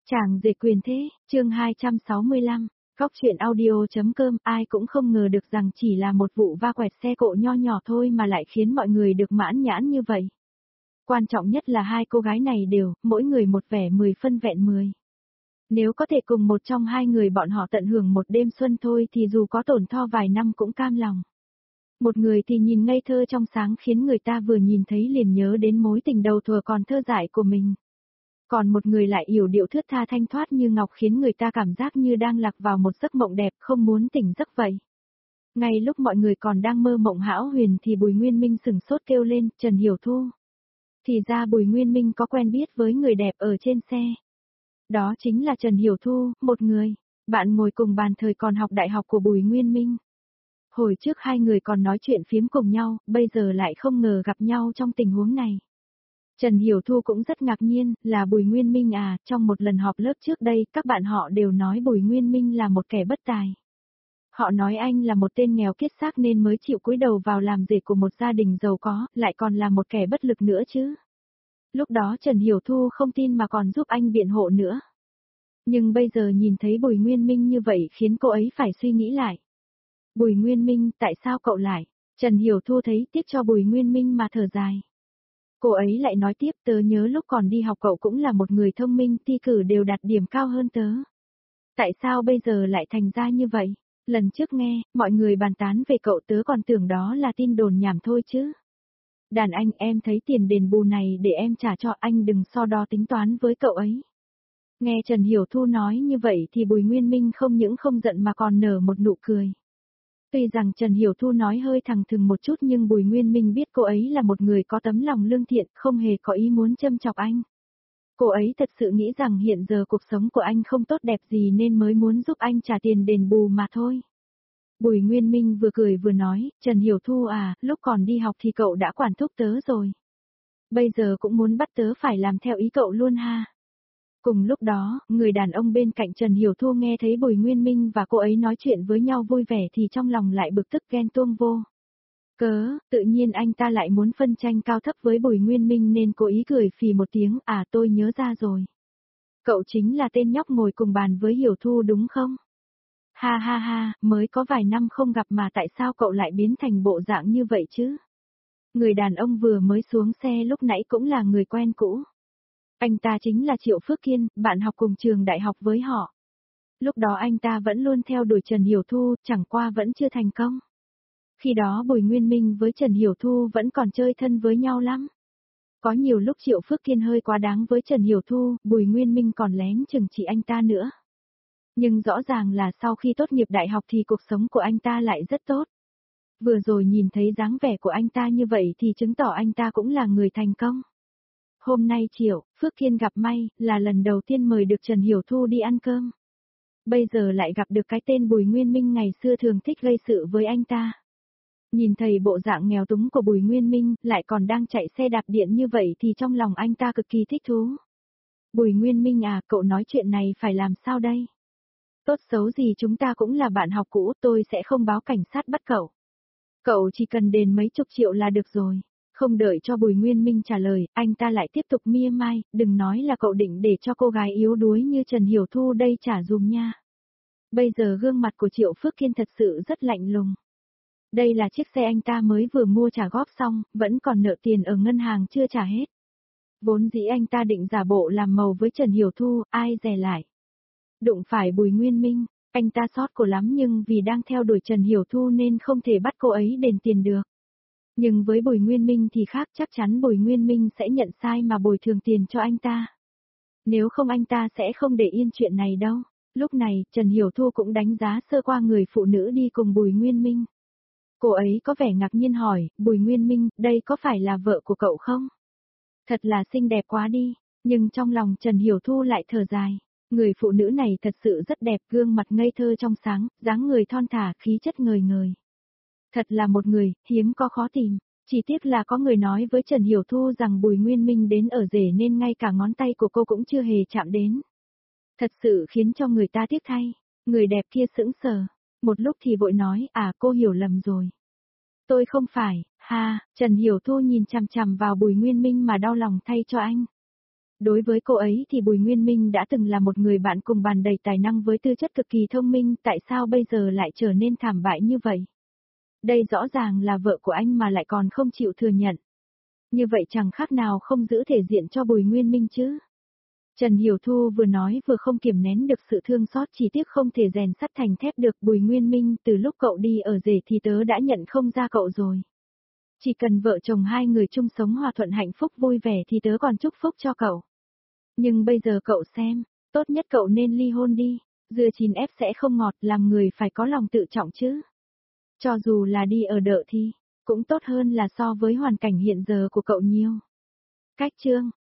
Chàng rể quyền thế, chương 265, Góc truyện audio.com. Ai cũng không ngờ được rằng chỉ là một vụ va quẹt xe cộ nho nhỏ thôi mà lại khiến mọi người được mãn nhãn như vậy. Quan trọng nhất là hai cô gái này đều, mỗi người một vẻ 10 phân vẹn 10. Nếu có thể cùng một trong hai người bọn họ tận hưởng một đêm xuân thôi thì dù có tổn tho vài năm cũng cam lòng. Một người thì nhìn ngây thơ trong sáng khiến người ta vừa nhìn thấy liền nhớ đến mối tình đầu thuở còn thơ dại của mình. Còn một người lại yểu điệu thướt tha thanh thoát như ngọc khiến người ta cảm giác như đang lạc vào một giấc mộng đẹp không muốn tỉnh giấc vậy. Ngay lúc mọi người còn đang mơ mộng hão huyền thì Bùi Nguyên Minh sừng sốt kêu lên, Trần Hiểu Thu. Thì ra Bùi Nguyên Minh có quen biết với người đẹp ở trên xe. Đó chính là Trần Hiểu Thu, một người, bạn ngồi cùng bàn thời còn học đại học của Bùi Nguyên Minh. Hồi trước hai người còn nói chuyện phiếm cùng nhau, bây giờ lại không ngờ gặp nhau trong tình huống này. Trần Hiểu Thu cũng rất ngạc nhiên, là Bùi Nguyên Minh à, trong một lần họp lớp trước đây, các bạn họ đều nói Bùi Nguyên Minh là một kẻ bất tài. Họ nói anh là một tên nghèo kiết xác nên mới chịu cúi đầu vào làm rể của một gia đình giàu có, lại còn là một kẻ bất lực nữa chứ. Lúc đó Trần Hiểu Thu không tin mà còn giúp anh biện hộ nữa. Nhưng bây giờ nhìn thấy Bùi Nguyên Minh như vậy khiến cô ấy phải suy nghĩ lại. Bùi Nguyên Minh, tại sao cậu lại? Trần Hiểu Thu thấy tiếc cho Bùi Nguyên Minh mà thở dài. Cô ấy lại nói tiếp, tớ nhớ lúc còn đi học cậu cũng là một người thông minh, thi cử đều đạt điểm cao hơn tớ. Tại sao bây giờ lại thành ra như vậy? Lần trước nghe, mọi người bàn tán về cậu tớ còn tưởng đó là tin đồn nhảm thôi chứ. Đàn anh, em thấy tiền đền bù này để em trả cho anh, đừng so đo tính toán với cậu ấy. Nghe Trần Hiểu Thu nói như vậy thì Bùi Nguyên Minh không những không giận mà còn nở một nụ cười. Tuy rằng Trần Hiểu Thu nói hơi thẳng thừng một chút nhưng Bùi Nguyên Minh biết cô ấy là một người có tấm lòng lương thiện, không hề có ý muốn châm chọc anh. Cô ấy thật sự nghĩ rằng hiện giờ cuộc sống của anh không tốt đẹp gì nên mới muốn giúp anh trả tiền đền bù mà thôi. Bùi Nguyên Minh vừa cười vừa nói, Trần Hiểu Thu à, lúc còn đi học thì cậu đã quản thúc tớ rồi. Bây giờ cũng muốn bắt tớ phải làm theo ý cậu luôn ha. Cùng lúc đó, người đàn ông bên cạnh Trần Hiểu Thu nghe thấy Bùi Nguyên Minh và cô ấy nói chuyện với nhau vui vẻ thì trong lòng lại bực tức ghen tuông vô. Tự nhiên anh ta lại muốn phân tranh cao thấp với Bùi Nguyên Minh nên cố ý cười phì một tiếng, à tôi nhớ ra rồi. Cậu chính là tên nhóc ngồi cùng bàn với Hiểu Thu đúng không? Ha ha ha, mới có vài năm không gặp mà tại sao cậu lại biến thành bộ dạng như vậy chứ? Người đàn ông vừa mới xuống xe lúc nãy cũng là người quen cũ. Anh ta chính là Triệu Phước Kiên, bạn học cùng trường đại học với họ. Lúc đó anh ta vẫn luôn theo đuổi Trần Hiểu Thu, chẳng qua vẫn chưa thành công. Khi đó Bùi Nguyên Minh với Trần Hiểu Thu vẫn còn chơi thân với nhau lắm. Có nhiều lúc Triệu Phước Kiên hơi quá đáng với Trần Hiểu Thu, Bùi Nguyên Minh còn lén chừng trị anh ta nữa. Nhưng rõ ràng là sau khi tốt nghiệp đại học thì cuộc sống của anh ta lại rất tốt. Vừa rồi nhìn thấy dáng vẻ của anh ta như vậy thì chứng tỏ anh ta cũng là người thành công. Hôm nay Triệu Phước Kiên gặp may, là lần đầu tiên mời được Trần Hiểu Thu đi ăn cơm. Bây giờ lại gặp được cái tên Bùi Nguyên Minh ngày xưa thường thích gây sự với anh ta. Nhìn thấy bộ dạng nghèo túng của Bùi Nguyên Minh, lại còn đang chạy xe đạp điện như vậy thì trong lòng anh ta cực kỳ thích thú. Bùi Nguyên Minh à, cậu nói chuyện này phải làm sao đây? Tốt xấu gì chúng ta cũng là bạn học cũ, tôi sẽ không báo cảnh sát bắt cậu. Cậu chỉ cần đền mấy chục triệu là được rồi. Không đợi cho Bùi Nguyên Minh trả lời, anh ta lại tiếp tục mia mai, đừng nói là cậu định để cho cô gái yếu đuối như Trần Hiểu Thu đây trả dùm nha. Bây giờ gương mặt của Triệu Phước Kiên thật sự rất lạnh lùng. Đây là chiếc xe anh ta mới vừa mua trả góp xong, vẫn còn nợ tiền ở ngân hàng chưa trả hết. Vốn dĩ anh ta định giả bộ làm màu với Trần Hiểu Thu, ai dè lại. Đụng phải Bùi Nguyên Minh, anh ta xót cổ lắm nhưng vì đang theo đuổi Trần Hiểu Thu nên không thể bắt cô ấy đền tiền được. Nhưng với Bùi Nguyên Minh thì khác, chắc chắn Bùi Nguyên Minh sẽ nhận sai mà bồi thường tiền cho anh ta. Nếu không anh ta sẽ không để yên chuyện này đâu. Lúc này, Trần Hiểu Thu cũng đánh giá sơ qua người phụ nữ đi cùng Bùi Nguyên Minh. Cô ấy có vẻ ngạc nhiên hỏi, Bùi Nguyên Minh, đây có phải là vợ của cậu không? Thật là xinh đẹp quá đi, nhưng trong lòng Trần Hiểu Thu lại thở dài. Người phụ nữ này thật sự rất đẹp, gương mặt ngây thơ trong sáng, dáng người thon thả, khí chất ngời ngời. Thật là một người, hiếm có khó tìm. Chỉ tiếc là có người nói với Trần Hiểu Thu rằng Bùi Nguyên Minh đến ở rể nên ngay cả ngón tay của cô cũng chưa hề chạm đến. Thật sự khiến cho người ta tiếc thay. Người đẹp kia sững sờ. Một lúc thì vội nói, à cô hiểu lầm rồi. Tôi không phải, ha, Trần Hiểu Thu nhìn chằm chằm vào Bùi Nguyên Minh mà đau lòng thay cho anh. Đối với cô ấy thì Bùi Nguyên Minh đã từng là một người bạn cùng bàn đầy tài năng với tư chất cực kỳ thông minh, tại sao bây giờ lại trở nên thảm bại như vậy? Đây rõ ràng là vợ của anh mà lại còn không chịu thừa nhận. Như vậy chẳng khác nào không giữ thể diện cho Bùi Nguyên Minh chứ. Trần Hiểu Thu vừa nói vừa không kiềm nén được sự thương xót, chỉ tiếc không thể rèn sắt thành thép được. Bùi Nguyên Minh, từ lúc cậu đi ở rể thì tớ đã nhận không ra cậu rồi. Chỉ cần vợ chồng hai người chung sống hòa thuận hạnh phúc vui vẻ thì tớ còn chúc phúc cho cậu. Nhưng bây giờ cậu xem, tốt nhất cậu nên ly hôn đi, dưa chín ép sẽ không ngọt, làm người phải có lòng tự trọng chứ. Cho dù là đi ở đợ thì, cũng tốt hơn là so với hoàn cảnh hiện giờ của cậu nhiều. Cách chương